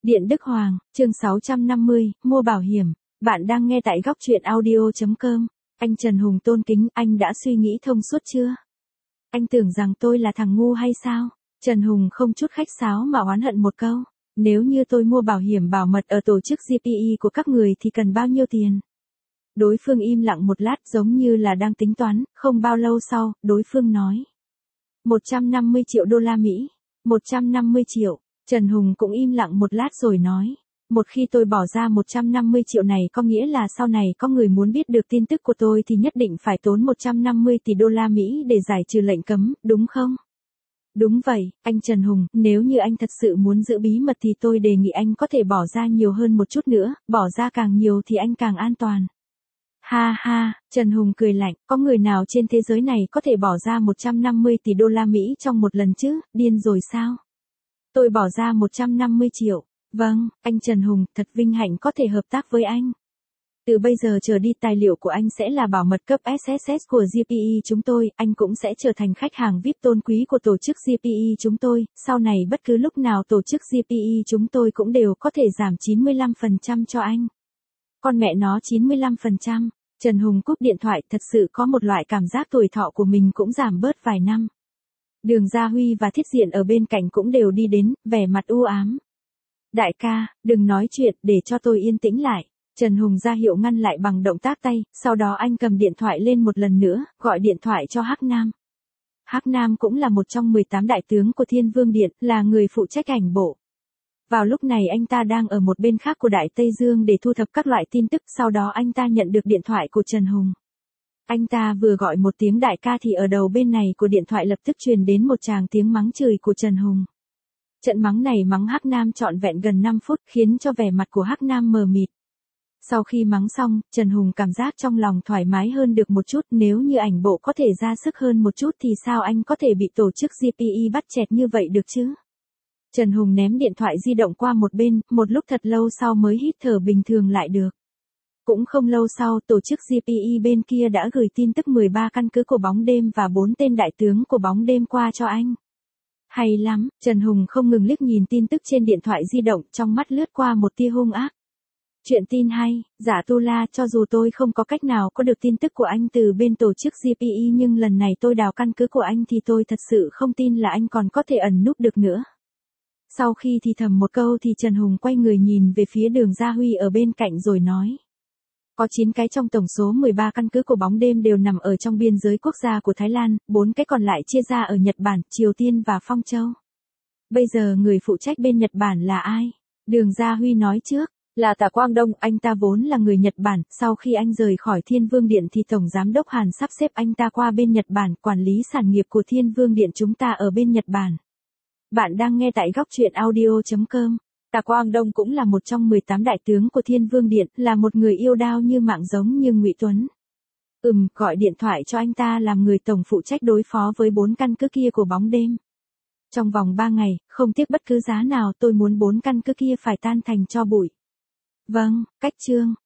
Điện Đức Hoàng, chương 650, mua bảo hiểm. Bạn đang nghe tại góc truyện audio.com. Anh Trần Hùng tôn kính, anh đã suy nghĩ thông suốt chưa? Anh tưởng rằng tôi là thằng ngu hay sao? Trần Hùng không chút khách sáo mà oán hận một câu. Nếu như tôi mua bảo hiểm bảo mật ở tổ chức GPE của các người thì cần bao nhiêu tiền? Đối phương im lặng một lát giống như là đang tính toán, không bao lâu sau, đối phương nói. 150 triệu đô la Mỹ. 150 triệu. Trần Hùng cũng im lặng một lát rồi nói. Một khi tôi bỏ ra 150 triệu này có nghĩa là sau này có người muốn biết được tin tức của tôi thì nhất định phải tốn 150 tỷ đô la Mỹ để giải trừ lệnh cấm, đúng không? Đúng vậy, anh Trần Hùng, nếu như anh thật sự muốn giữ bí mật thì tôi đề nghị anh có thể bỏ ra nhiều hơn một chút nữa, bỏ ra càng nhiều thì anh càng an toàn. Ha ha, Trần Hùng cười lạnh, có người nào trên thế giới này có thể bỏ ra 150 tỷ đô la Mỹ trong một lần chứ, điên rồi sao? Tôi bỏ ra 150 triệu. Vâng, anh Trần Hùng, thật vinh hạnh có thể hợp tác với anh. Từ bây giờ trở đi tài liệu của anh sẽ là bảo mật cấp SSS của GPE chúng tôi, anh cũng sẽ trở thành khách hàng VIP tôn quý của tổ chức GPE chúng tôi, sau này bất cứ lúc nào tổ chức GPE chúng tôi cũng đều có thể giảm 95% cho anh. Con mẹ nó 95%, Trần Hùng cúp điện thoại thật sự có một loại cảm giác tuổi thọ của mình cũng giảm bớt vài năm. Đường Gia Huy và Thiết Diện ở bên cạnh cũng đều đi đến, vẻ mặt u ám. Đại ca, đừng nói chuyện, để cho tôi yên tĩnh lại. Trần Hùng ra hiệu ngăn lại bằng động tác tay, sau đó anh cầm điện thoại lên một lần nữa, gọi điện thoại cho Hắc Nam. Hắc Nam cũng là một trong 18 đại tướng của Thiên Vương Điện, là người phụ trách ảnh bộ. Vào lúc này anh ta đang ở một bên khác của Đại Tây Dương để thu thập các loại tin tức, sau đó anh ta nhận được điện thoại của Trần Hùng. Anh ta vừa gọi một tiếng đại ca thì ở đầu bên này của điện thoại lập tức truyền đến một tràng tiếng mắng chửi của Trần Hùng. Trận mắng này mắng Hắc Nam trọn vẹn gần 5 phút khiến cho vẻ mặt của Hắc Nam mờ mịt. Sau khi mắng xong, Trần Hùng cảm giác trong lòng thoải mái hơn được một chút, nếu như ảnh bộ có thể ra sức hơn một chút thì sao anh có thể bị tổ chức GPE bắt chẹt như vậy được chứ? Trần Hùng ném điện thoại di động qua một bên, một lúc thật lâu sau mới hít thở bình thường lại được. Cũng không lâu sau, tổ chức GPE bên kia đã gửi tin tức 13 căn cứ của bóng đêm và 4 tên đại tướng của bóng đêm qua cho anh. Hay lắm, Trần Hùng không ngừng liếc nhìn tin tức trên điện thoại di động, trong mắt lướt qua một tia hung ác. Chuyện tin hay, Giả Tu La, cho dù tôi không có cách nào có được tin tức của anh từ bên tổ chức GPE nhưng lần này tôi đào căn cứ của anh thì tôi thật sự không tin là anh còn có thể ẩn núp được nữa. Sau khi thì thầm một câu thì Trần Hùng quay người nhìn về phía Đường Gia Huy ở bên cạnh rồi nói. Có 9 cái trong tổng số 13 căn cứ của bóng đêm đều nằm ở trong biên giới quốc gia của Thái Lan, 4 cái còn lại chia ra ở Nhật Bản, Triều Tiên và Phong Châu. Bây giờ người phụ trách bên Nhật Bản là ai? Đường Gia Huy nói trước, là Tạ Quang Đông, anh ta vốn là người Nhật Bản, sau khi anh rời khỏi Thiên Vương Điện thì Tổng Giám đốc Hàn sắp xếp anh ta qua bên Nhật Bản, quản lý sản nghiệp của Thiên Vương Điện chúng ta ở bên Nhật Bản. Bạn đang nghe tại góc truyện audio.com. Tạ Quang Đông cũng là một trong 18 đại tướng của Thiên Vương Điện, là một người yêu đao như mạng giống như Ngụy Tuấn. Gọi điện thoại cho anh ta làm người tổng phụ trách đối phó với 4 căn cứ kia của bóng đêm. Trong vòng 3 ngày, không tiếc bất cứ giá nào tôi muốn 4 căn cứ kia phải tan thành tro bụi. Vâng, cách chương.